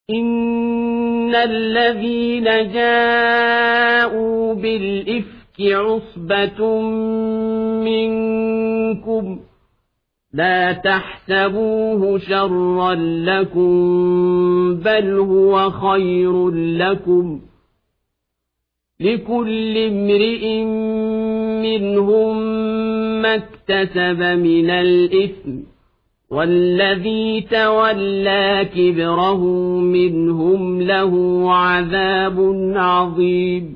إن الذين جاءوا بالإفك عصبة منكم لا تحسبوه شرا لكم بل هو خير لكم لكل امرئ منهم ما اكتسب من الإثم والذي تولى كبره منهم له عذاب عظيم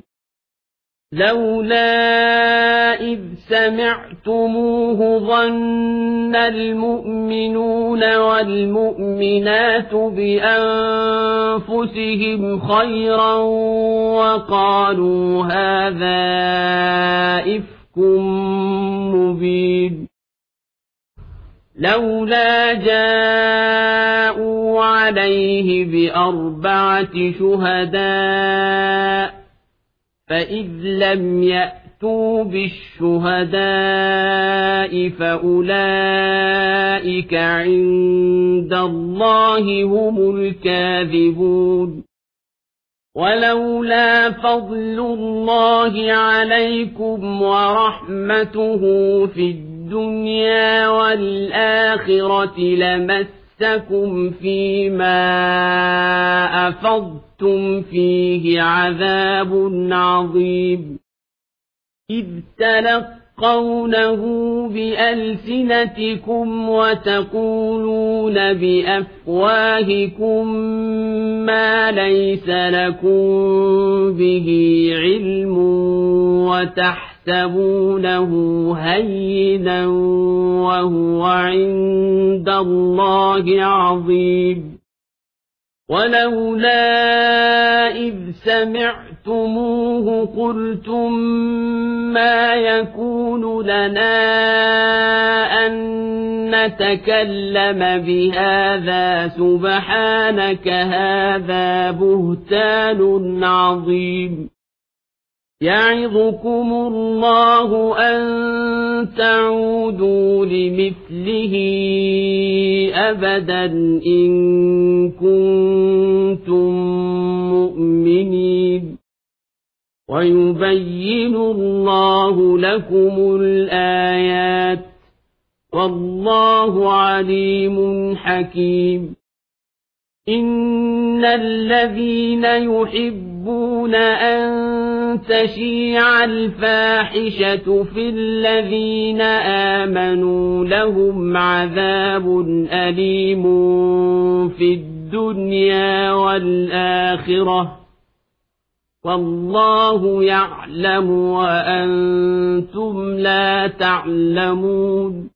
لولا إذ سمعتموه ظن المؤمنون والمؤمنات بأنفسهم خيرا وقالوا هذا إفك مبين لولا جاءوا عليه بأربعة شهداء فإذ لم يأتوا بالشهداء فأولئك عند الله هم الكاذبون ولولا فضل الله عليكم ورحمته في الدنيا والآخرة لمسكم فيما أفضتم فيه عذاب عظيم إذ تلقونه بألسنتكم وتقولون بأفواهكم ما ليس لكم به علم وتحسبونه هينا وهو عند الله عظيم ولولا إذ سمعتموه قلتم ما يكون لنا أن نتكلم بهذا سبحانك هذا بهتان عظيم يعظكم الله أن تعودوا لمثله أبدا إن كنتم مؤمنين ويبين الله لكم الآيات والله عليم حكيم إن الذين يحبون أن تشيع الفاحشة في الذين آمنوا لهم عذاب أليم في الدنيا والآخرة والله يعلم وأنتم لا تعلمون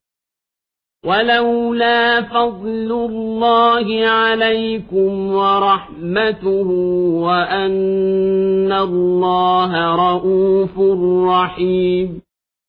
ولولا فضل الله عليكم ورحمته وأن الله رءوف رحيم